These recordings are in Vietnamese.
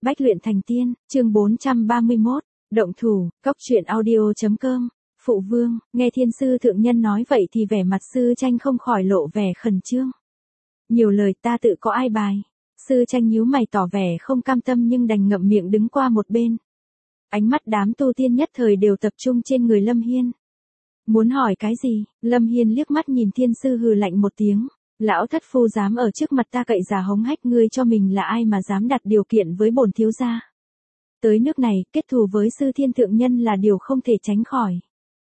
Bách luyện thành tiên, chương 431, động thủ, cóc truyện audio.com, phụ vương, nghe thiên sư thượng nhân nói vậy thì vẻ mặt sư tranh không khỏi lộ vẻ khẩn trương. Nhiều lời ta tự có ai bài. Sư tranh nhíu mày tỏ vẻ không cam tâm nhưng đành ngậm miệng đứng qua một bên. Ánh mắt đám tu tiên nhất thời đều tập trung trên người Lâm Hiên. Muốn hỏi cái gì? Lâm Hiên liếc mắt nhìn thiên sư hừ lạnh một tiếng. Lão thất phu dám ở trước mặt ta cậy giả hống hách, ngươi cho mình là ai mà dám đặt điều kiện với bổn thiếu gia? Tới nước này, kết thù với sư thiên thượng nhân là điều không thể tránh khỏi.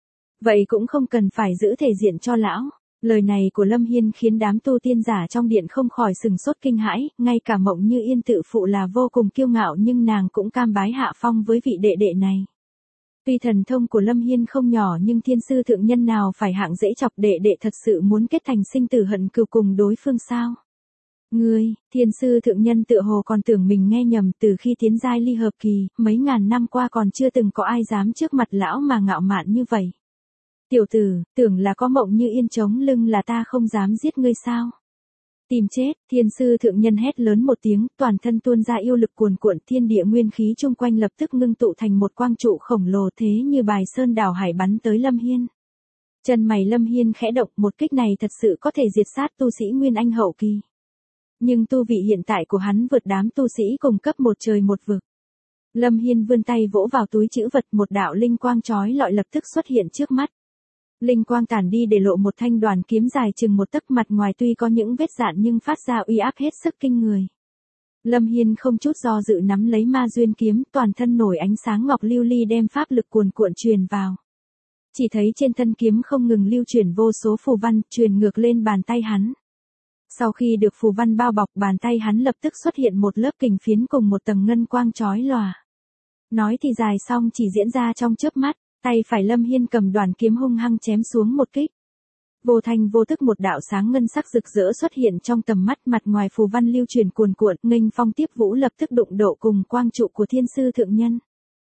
Vậy cũng không cần phải giữ thể diện cho lão. Lời này của Lâm Hiên khiến đám tu tiên giả trong điện không khỏi sừng sốt kinh hãi, ngay cả Mộng Như Yên tự phụ là vô cùng kiêu ngạo nhưng nàng cũng cam bái hạ phong với vị đệ đệ này. Tuy thần thông của Lâm Hiên không nhỏ nhưng thiên sư thượng nhân nào phải hạng dễ chọc, đệ đệ thật sự muốn kết thành sinh tử hận cừu cùng đối phương sao? Ngươi, thiên sư thượng nhân tựa hồ còn tưởng mình nghe nhầm, từ khi tiến giai ly hợp kỳ, mấy ngàn năm qua còn chưa từng có ai dám trước mặt lão mà ngạo mạn như vậy. Tiểu tử, tưởng là có Mộng Như Yên chống lưng là ta không dám giết ngươi sao? Tìm chết, thiên sư thượng nhân hét lớn một tiếng, toàn thân tuôn ra yêu lực cuồn cuộn, thiên địa nguyên khí chung quanh lập tức ngưng tụ thành một quang trụ khổng lồ thế như bài sơn đảo hải bắn tới Lâm Hiên. Chân mày Lâm Hiên khẽ động, một kích này thật sự có thể diệt sát tu sĩ Nguyên Anh hậu kỳ. Nhưng tu vị hiện tại của hắn vượt đám tu sĩ cùng cấp một trời một vực. Lâm Hiên vươn tay vỗ vào túi trữ vật, một đạo linh quang chói lọi lập tức xuất hiện trước mắt. Linh quang tản đi để lộ một thanh đoàn kiếm dài chừng một tấc, mặt ngoài tuy có những vết rạn nhưng phát ra uy áp hết sức kinh người. Lâm Hiên không chút do dự nắm lấy ma duyên kiếm, toàn thân nổi ánh sáng ngọc lưu ly đem pháp lực cuồn cuộn truyền vào. Chỉ thấy trên thân kiếm không ngừng lưu chuyển vô số phù văn, truyền ngược lên bàn tay hắn. Sau khi được phù văn bao bọc, bàn tay hắn lập tức xuất hiện một lớp kình phiến cùng một tầng ngân quang chói lòa. Nói thì dài xong chỉ diễn ra trong chớp mắt. Tay phải Lâm Hiên cầm đoàn kiếm hung hăng chém xuống một kích. Vô thanh vô tức một đạo sáng ngân sắc rực rỡ xuất hiện trong tầm mắt, mặt ngoài phù văn lưu truyền cuồn cuộn, nghênh phong tiếp vũ lập tức đụng độ cùng quang trụ của thiên sư thượng nhân.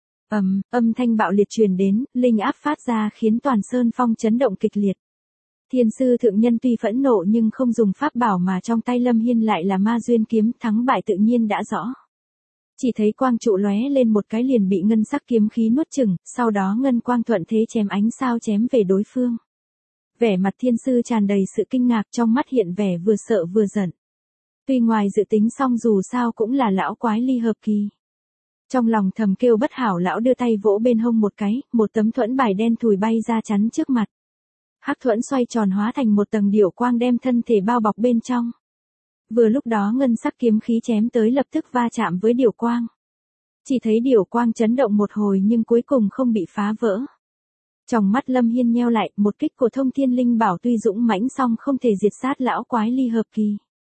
Âm thanh bạo liệt truyền đến, linh áp phát ra khiến toàn sơn phong chấn động kịch liệt. Thiên sư thượng nhân tuy phẫn nộ nhưng không dùng pháp bảo mà trong tay Lâm Hiên lại là ma duyên kiếm, thắng bại tự nhiên đã rõ. Chỉ thấy quang trụ lóe lên một cái liền bị ngân sắc kiếm khí nuốt chửng, sau đó ngân quang thuận thế chém ánh sao chém về đối phương. Vẻ mặt thiên sư tràn đầy sự kinh ngạc, trong mắt hiện vẻ vừa sợ vừa giận. Tuy ngoài dự tính song dù sao cũng là lão quái ly hợp kỳ. Trong lòng thầm kêu bất hảo, lão đưa tay vỗ bên hông một cái, một tấm thuẫn bài đen thùi bay ra chắn trước mặt. Hắc thuẫn xoay tròn hóa thành một tầng điểu quang đem thân thể bao bọc bên trong. Vừa lúc đó ngân sắc kiếm khí chém tới lập tức va chạm với điểu quang. Chỉ thấy điểu quang chấn động một hồi nhưng cuối cùng không bị phá vỡ. Trong mắt Lâm Hiên nheo lại, một kích của Thông Thiên Linh Bảo tuy dũng mãnh song không thể diệt sát lão quái ly hợp kỳ.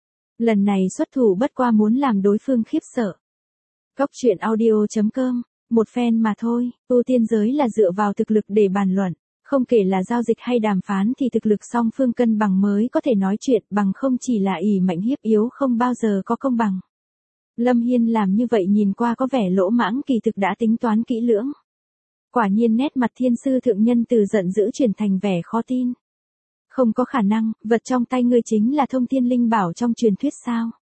Lần này xuất thủ bất qua muốn làm đối phương khiếp sợ. Cóc truyện audio.com, một phen mà thôi, tu tiên giới là dựa vào thực lực để bàn luận. Không kể là giao dịch hay đàm phán thì thực lực song phương cân bằng mới có thể nói chuyện, bằng không chỉ là ỷ mạnh hiếp yếu không bao giờ có công bằng. Lâm Hiên làm như vậy nhìn qua có vẻ lỗ mãng, kỳ thực đã tính toán kỹ lưỡng. Quả nhiên nét mặt thiên sư thượng nhân từ giận dữ chuyển thành vẻ khó tin. Không có khả năng, vật trong tay ngươi chính là Thông Thiên Linh Bảo trong truyền thuyết sao?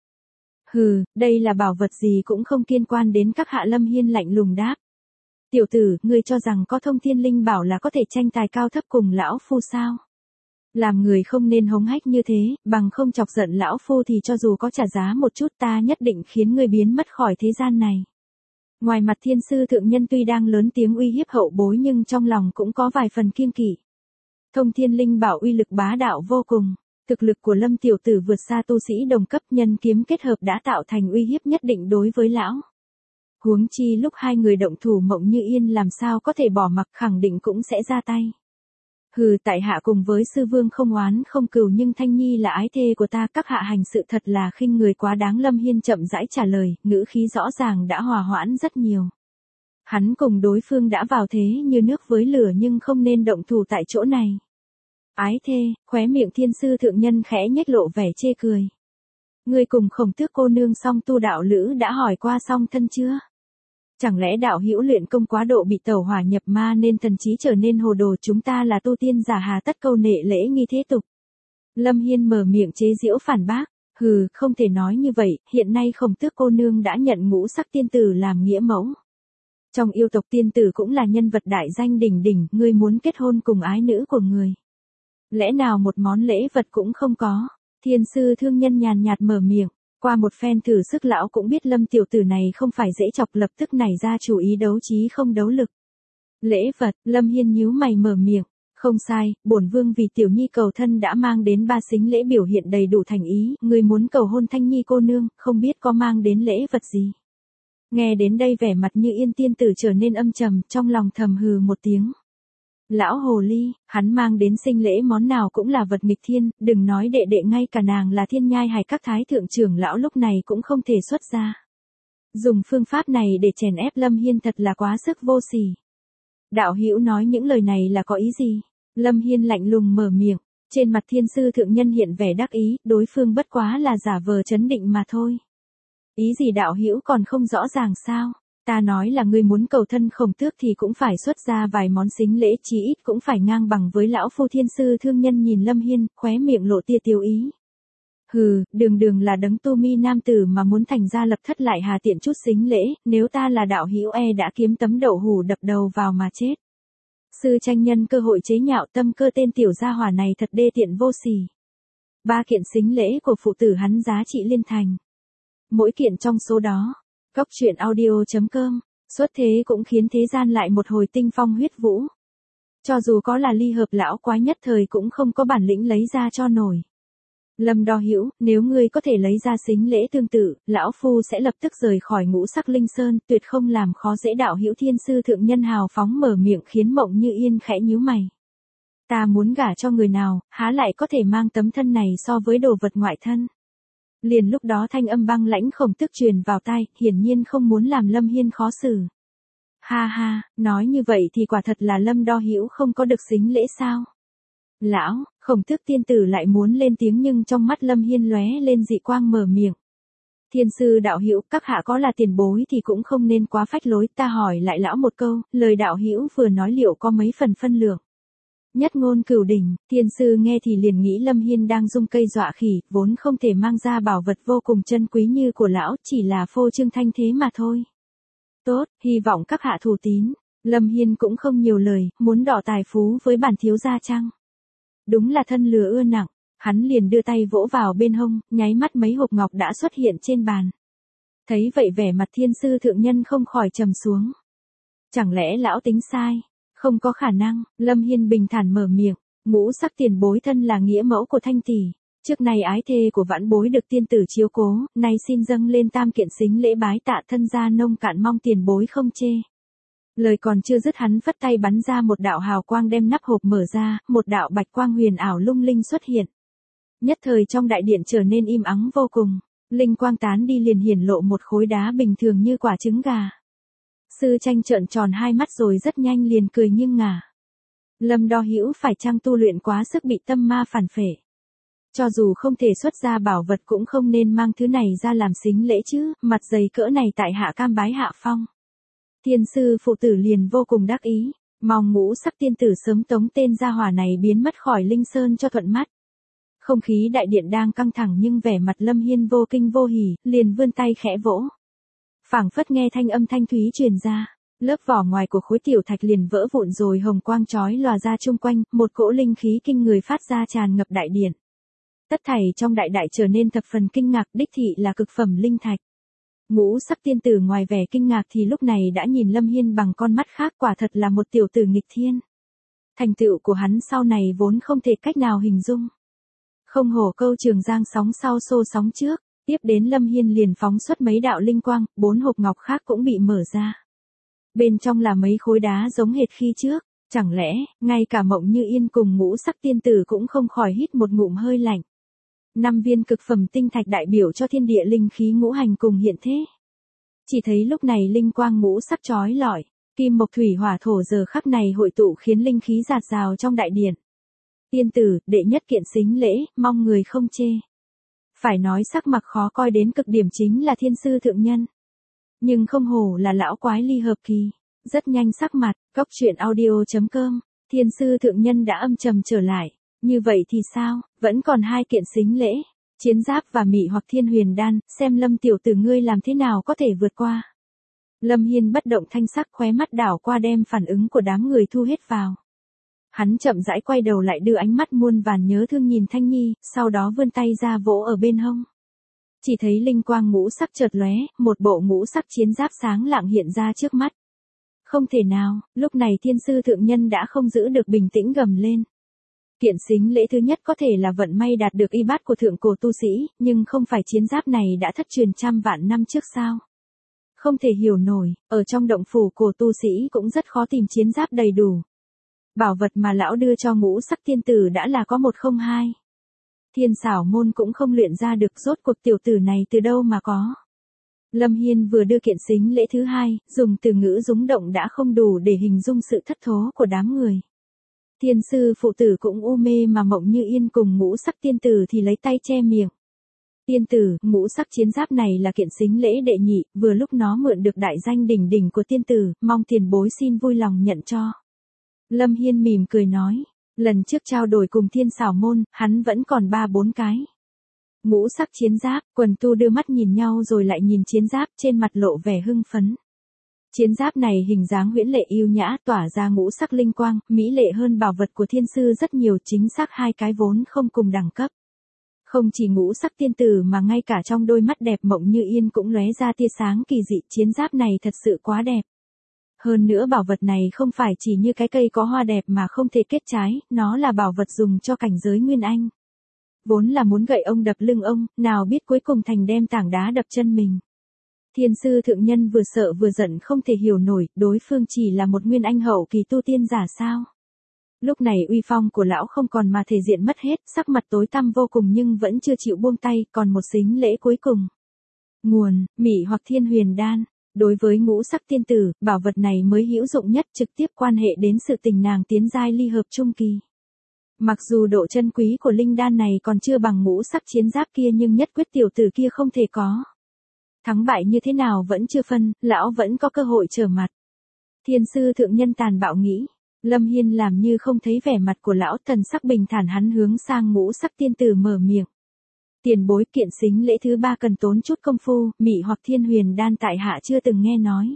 Hừ, đây là bảo vật gì cũng không liên quan đến các hạ. Lâm Hiên lạnh lùng đáp. Tiểu tử, ngươi cho rằng có Thông Thiên Linh Bảo là có thể tranh tài cao thấp cùng lão phu sao? Làm người không nên hống hách như thế, bằng không chọc giận lão phu thì cho dù có trả giá một chút ta nhất định khiến ngươi biến mất khỏi thế gian này. Ngoài mặt thiên sư thượng nhân tuy đang lớn tiếng uy hiếp hậu bối nhưng trong lòng cũng có vài phần kiêng kỵ. Thông Thiên Linh Bảo uy lực bá đạo vô cùng, thực lực của Lâm tiểu tử vượt xa tu sĩ đồng cấp, nhân kiếm kết hợp đã tạo thành uy hiếp nhất định đối với lão. Huống chi lúc hai người động thủ Mộng Như Yên làm sao có thể bỏ mặc, khẳng định cũng sẽ ra tay. Hừ, tại hạ cùng với sư vương không oán không cừu nhưng Thanh Nhi là ái thê của ta, các hạ hành sự thật là khinh người quá đáng. Lâm Hiên chậm rãi trả lời, ngữ khí rõ ràng đã hòa hoãn rất nhiều. Hắn cùng đối phương đã vào thế như nước với lửa nhưng không nên động thủ tại chỗ này. Ái thê, khóe miệng thiên sư thượng nhân khẽ nhếch lộ vẻ chê cười. Ngươi cùng Khổng Tước cô nương song tu đạo lữ đã hỏi qua song thân chưa? Chẳng lẽ đạo hữu luyện công quá độ bị tẩu hỏa nhập ma nên thần trí trở nên hồ đồ? Chúng ta là tu tiên giả hà tất câu nệ lễ nghi thế tục. Lâm Hiên mở miệng chế giễu phản bác. Hừ, không thể nói như vậy, hiện nay Khổng Tước cô nương đã nhận ngũ sắc tiên tử làm nghĩa mẫu. Trong yêu tộc tiên tử cũng là nhân vật đại danh đỉnh đỉnh, ngươi muốn kết hôn cùng ái nữ của người. Lẽ nào một món lễ vật cũng không có? Thiên sư thương nhân nhàn nhạt mở miệng, qua một phen thử sức lão cũng biết Lâm tiểu tử này không phải dễ chọc, lập tức nảy ra chủ ý đấu trí không đấu lực. Lễ vật, Lâm Hiên nhíu mày mở miệng, không sai, bổn vương vì tiểu nhi cầu thân đã mang đến 3 sính lễ biểu hiện đầy đủ thành ý, người muốn cầu hôn Thanh Nhi cô nương, không biết có mang đến lễ vật gì. Nghe đến đây vẻ mặt Như Yên tiên tử trở nên âm trầm, trong lòng thầm hừ một tiếng. Lão hồ ly, hắn mang đến sinh lễ món nào cũng là vật nghịch thiên, đừng nói đệ đệ, ngay cả nàng là Thiên Nhai hay các thái thượng trưởng lão lúc này cũng không thể xuất ra. Dùng phương pháp này để chèn ép Lâm Hiên thật là quá sức vô sỉ. Đạo hữu nói những lời này là có ý gì? Lâm Hiên lạnh lùng mở miệng, trên mặt thiên sư thượng nhân hiện vẻ đắc ý, đối phương bất quá là giả vờ trấn định mà thôi. Ý gì đạo hữu còn không rõ ràng sao? Ta nói là ngươi muốn cầu thân Khổng Tước thì cũng phải xuất ra vài món sính lễ, chí ít cũng phải ngang bằng với lão phu. Thiên sư thương nhân nhìn Lâm Hiên, khóe miệng lộ tia tiêu ý. Hừ, đường là đấng tu mi nam tử mà muốn thành ra lập thất lại hà tiện chút sính lễ, nếu ta là đạo hữu đã kiếm tấm đậu hủ đập đầu vào mà chết. Sư tranh nhân cơ hội chế nhạo tâm cơ tên tiểu gia hỏa này thật đê tiện vô sỉ. 3 kiện sính lễ của phụ tử hắn giá trị liên thành. Mỗi kiện trong số đó, Cóc truyện audio.com, xuất thế cũng khiến thế gian lại một hồi tinh phong huyết vũ. Cho dù có là ly hợp lão quái nhất thời cũng không có bản lĩnh lấy ra cho nổi. Lâm Đo Hữu, nếu ngươi có thể lấy ra sính lễ tương tự, lão phu sẽ lập tức rời khỏi Ngũ Sắc Linh Sơn, tuyệt không làm khó dễ đạo hữu. Thiên sư thượng nhân hào phóng mở miệng khiến Mộng Như Yên khẽ nhíu mày. Ta muốn gả cho người nào, há lại có thể mang tấm thân này so với đồ vật ngoại thân. Liền lúc đó thanh âm băng lãnh Khổng Tước truyền vào tai, hiển nhiên không muốn làm Lâm Hiên khó xử. Ha ha, nói như vậy thì quả thật là Lâm Đo Hữu không có được sính lễ sao? Lão, Khổng Tước tiên tử lại muốn lên tiếng nhưng trong mắt Lâm Hiên lóe lên dị quang mở miệng. Thiên sư đạo hữu, các hạ có là tiền bối thì cũng không nên quá phách lối, ta hỏi lại lão một câu, lời đạo hữu vừa nói liệu có mấy phần phân lượng? Nhất ngôn cửu đỉnh, thiên sư nghe thì liền nghĩ Lâm Hiên đang dung cây dọa khỉ, vốn không thể mang ra bảo vật vô cùng chân quý như của lão, chỉ là phô trương thanh thế mà thôi. Tốt, hy vọng các hạ thủ tín. Lâm Hiên cũng không nhiều lời, muốn đọ tài phú với bản thiếu gia chăng? Đúng là thân lừa ưa nặng, hắn liền đưa tay vỗ vào bên hông, nháy mắt mấy hộp ngọc đã xuất hiện trên bàn. Thấy vậy vẻ mặt thiên sư thượng nhân không khỏi trầm xuống. Chẳng lẽ lão tính sai? Không có khả năng, Lâm Hiên bình thản mở miệng, Ngũ Sắc tiền bối thân là nghĩa mẫu của Thanh tỷ, trước nay ái thê của vãn bối được tiên tử chiếu cố, nay xin dâng lên 3 kiện sính lễ bái tạ thân gia nông cạn, mong tiền bối không chê. Lời còn chưa dứt hắn phất tay bắn ra một đạo hào quang đem nắp hộp mở ra, một đạo bạch quang huyền ảo lung linh xuất hiện. Nhất thời trong đại điện trở nên im ắng vô cùng, linh quang tán đi liền hiển lộ một khối đá bình thường như quả trứng gà. Sư tranh trợn tròn hai mắt rồi rất nhanh liền cười nghiêng ngả. Lâm Đo Hữu phải chăng tu luyện quá sức bị tâm ma phản phệ? Cho dù không thể xuất ra bảo vật cũng không nên mang thứ này ra làm sính lễ chứ, mặt dày cỡ này tại hạ cam bái hạ phong. Thiên sư phụ tử liền vô cùng đắc ý, mong Ngũ Sắc tiên tử sớm tống tên gia hỏa này biến mất khỏi Linh Sơn cho thuận mắt. Không khí đại điện đang căng thẳng nhưng vẻ mặt Lâm Hiên vô kinh vô hỉ, liền vươn tay khẽ vỗ. Phảng phất nghe thanh âm thanh thúy truyền ra, lớp vỏ ngoài của khối tiểu thạch liền vỡ vụn rồi hồng quang chói lòa ra chung quanh, một cỗ linh khí kinh người phát ra tràn ngập đại điện. Tất thảy trong đại trở nên thập phần kinh ngạc, đích thị là cực phẩm linh thạch. Ngũ Sắc tiên tử ngoài vẻ kinh ngạc thì lúc này đã nhìn Lâm Hiên bằng con mắt khác, quả thật là một tiểu tử nghịch thiên. Thành tựu của hắn sau này vốn không thể cách nào hình dung. Không hổ câu Trường Giang sóng sau xô sóng trước, tiếp đến Lâm Hiên liền phóng xuất mấy đạo linh quang, 4 hộp ngọc khác cũng bị mở ra. Bên trong là mấy khối đá giống hệt khi trước, chẳng lẽ, ngay cả Mộng Như Yên cùng Ngũ Sắc tiên tử cũng không khỏi hít một ngụm hơi lạnh. 5 viên cực phẩm tinh thạch đại biểu cho thiên địa linh khí ngũ hành cùng hiện thế. Chỉ thấy lúc này linh quang ngũ sắc chói lọi, kim mộc thủy hỏa thổ giờ khắc này hội tụ khiến linh khí dạt dào trong đại điện. Tiên tử, đệ nhất kiện sính lễ, mong người không chê. Phải nói sắc mặt khó coi đến cực điểm chính là thiên sư thượng nhân. Nhưng không hổ là lão quái ly hợp kỳ, rất nhanh sắc mặt. Cóc truyện audio.com, thiên sư thượng nhân đã âm trầm trở lại. Như vậy thì sao, vẫn còn 2 kiện sính lễ. Chiến giáp và mị hoặc thiên huyền đan, xem Lâm tiểu tử ngươi làm thế nào có thể vượt qua. Lâm Hiên bất động thanh sắc, khóe mắt đảo qua đem phản ứng của đám người thu hết vào. Hắn chậm rãi quay đầu lại đưa ánh mắt muôn vàn nhớ thương nhìn Thanh Nhi, sau đó vươn tay ra vỗ ở bên hông. Chỉ thấy linh quang ngũ sắc chợt lóe, một bộ ngũ sắc chiến giáp sáng lạng hiện ra trước mắt. Không thể nào, lúc này thiên sư thượng nhân đã không giữ được bình tĩnh gầm lên. Kiện xính lễ thứ nhất có thể là vận may đạt được y bát của thượng cổ tu sĩ, nhưng không phải chiến giáp này đã thất truyền trăm vạn năm trước sao? Không thể hiểu nổi, ở trong động phủ cổ tu sĩ cũng rất khó tìm chiến giáp đầy đủ. Bảo vật mà lão đưa cho ngũ sắc tiên tử đã là có 102. Thiên xảo môn cũng không luyện ra được, rốt cuộc tiểu tử này từ đâu mà có. Lâm Hiên vừa đưa kiện xính lễ thứ hai, dùng từ ngữ rúng động đã không đủ để hình dung sự thất thố của đám người. Thiên sư phụ tử cũng u mê mà Mộng Như Yên cùng ngũ sắc tiên tử thì lấy tay che miệng. Tiên tử, ngũ sắc chiến giáp này là kiện xính lễ đệ nhị, vừa lúc nó mượn được đại danh đỉnh đỉnh của tiên tử, mong tiền bối xin vui lòng nhận cho. Lâm Hiên mỉm cười nói, lần trước trao đổi cùng thiên xảo môn, hắn vẫn còn 3-4 cái. Ngũ sắc chiến giáp, quần tu đưa mắt nhìn nhau rồi lại nhìn chiến giáp, trên mặt lộ vẻ hưng phấn. Chiến giáp này hình dáng huyễn lệ yêu nhã, tỏa ra ngũ sắc linh quang, mỹ lệ hơn bảo vật của thiên sư rất nhiều, chính xác hai cái vốn không cùng đẳng cấp. Không chỉ ngũ sắc tiên tử mà ngay cả trong đôi mắt đẹp Mộng Như Yên cũng lóe ra tia sáng kỳ dị, chiến giáp này thật sự quá đẹp. Hơn nữa bảo vật này không phải chỉ như cái cây có hoa đẹp mà không thể kết trái, nó là bảo vật dùng cho cảnh giới Nguyên Anh. Vốn là muốn gậy ông đập lưng ông, nào biết cuối cùng thành đem tảng đá đập chân mình. Thiên sư thượng nhân vừa sợ vừa giận không thể hiểu nổi, đối phương chỉ là một Nguyên Anh hậu kỳ tu tiên giả sao. Lúc này uy phong của lão không còn mà thể diện mất hết, sắc mặt tối tăm vô cùng nhưng vẫn chưa chịu buông tay, còn một xính lễ cuối cùng. Nguồn, mị hoặc thiên huyền đan. Đối với ngũ sắc tiên tử, bảo vật này mới hữu dụng nhất, trực tiếp quan hệ đến sự tình nàng tiến giai ly hợp trung kỳ. Mặc dù độ chân quý của linh đan này còn chưa bằng ngũ sắc chiến giáp kia nhưng nhất quyết tiểu tử kia không thể có. Thắng bại như thế nào vẫn chưa phân, lão vẫn có cơ hội trở mặt. Thiên sư thượng nhân tàn bạo nghĩ. Lâm Hiên làm như không thấy vẻ mặt của lão, thần sắc bình thản, hắn hướng sang ngũ sắc tiên tử mở miệng. Tiền bối, kiện xính lễ thứ 3 cần tốn chút công phu, mị hoặc thiên huyền đan tại hạ chưa từng nghe nói.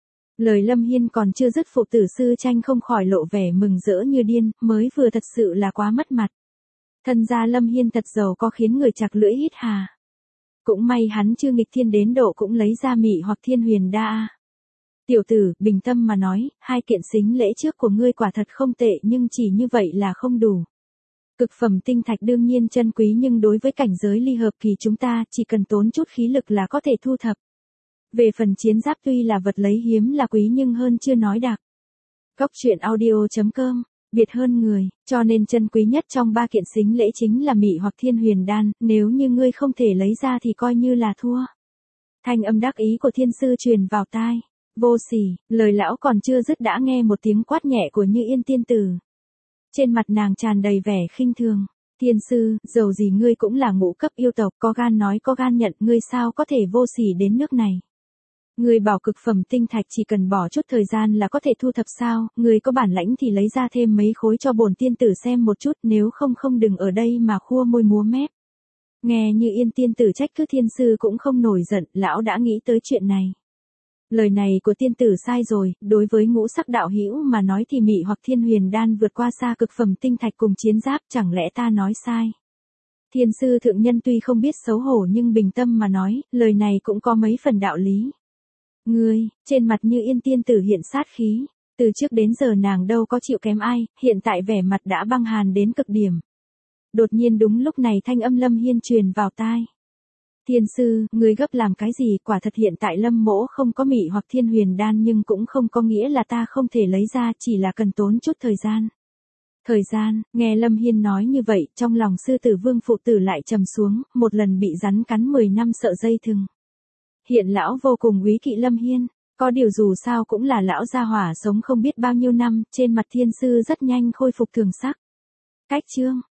Lời Lâm Hiên còn chưa dứt, phụ tử sư tranh không khỏi lộ vẻ mừng rỡ như điên, mới vừa thật sự là quá mất mặt. Thân gia Lâm Hiên thật giàu có khiến người chặt lưỡi hít hà. Cũng may hắn chưa nghịch thiên đến độ cũng lấy ra mị hoặc thiên huyền đa. Tiểu tử, bình tâm mà nói, hai kiện xính lễ trước của ngươi quả thật không tệ nhưng chỉ như vậy là không đủ. Cực phẩm tinh thạch đương nhiên chân quý nhưng đối với cảnh giới ly hợp kỳ chúng ta chỉ cần tốn chút khí lực là có thể thu thập. Về phần chiến giáp tuy là vật lấy hiếm là quý nhưng hơn chưa nói đặc. Cốc truyện audio.com, biệt hơn người, cho nên chân quý nhất trong 3 kiện xính lễ chính là mị hoặc thiên huyền đan, nếu như ngươi không thể lấy ra thì coi như là thua. Thanh âm đắc ý của thiên sư truyền vào tai. Vô sỉ, lời lão còn chưa dứt đã nghe một tiếng quát nhẹ của Như Yên tiên tử. Trên mặt nàng tràn đầy vẻ khinh thường. Thiên sư, dầu gì ngươi cũng là ngũ cấp yêu tộc, có gan nói có gan nhận, ngươi sao có thể vô sỉ đến nước này. Ngươi bảo cực phẩm tinh thạch chỉ cần bỏ chút thời gian là có thể thu thập sao, ngươi có bản lãnh thì lấy ra thêm mấy khối cho bổn tiên tử xem một chút, nếu không không đừng ở đây mà khua môi múa mép. Nghe Như Yên tiên tử trách cứ thiên sư cũng không nổi giận, lão đã nghĩ tới chuyện này. Lời này của tiên tử sai rồi, đối với ngũ sắc đạo hữu mà nói thì mị hoặc thiên huyền đan vượt qua xa cực phẩm tinh thạch cùng chiến giáp, chẳng lẽ ta nói sai. Thiên sư thượng nhân tuy không biết xấu hổ nhưng bình tâm mà nói, lời này cũng có mấy phần đạo lý. Ngươi, trên mặt Như Yên tiên tử hiện sát khí, từ trước đến giờ nàng đâu có chịu kém ai, hiện tại vẻ mặt đã băng hàn đến cực điểm. Đột nhiên đúng lúc này thanh âm Lâm Hiên truyền vào tai. Thiên sư, ngươi gấp làm cái gì, quả thật hiện tại Lâm mỗ không có mị hoặc thiên huyền đan nhưng cũng không có nghĩa là ta không thể lấy ra, chỉ là cần tốn chút thời gian. Thời gian, nghe Lâm Hiên nói như vậy, trong lòng sư tử vương phụ tử lại trầm xuống, một lần bị rắn cắn 10 năm sợ dây thừng. Hiện lão vô cùng úy kỵ Lâm Hiên, có điều dù sao cũng là lão gia hỏa sống không biết bao nhiêu năm, trên mặt thiên sư rất nhanh khôi phục thường sắc. Cách chương